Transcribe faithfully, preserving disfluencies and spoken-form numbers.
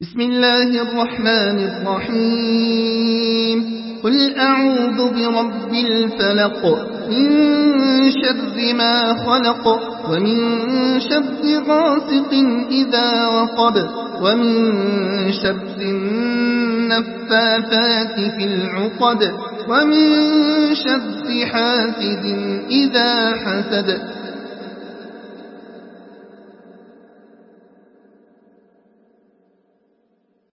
بسم الله الرحمن الرحيم قل أعوذ برب الفلق من شر ما خلق ومن شر غاسق إذا وقب ومن شر النفاثات في العقد ومن شر حاسد إذا حسد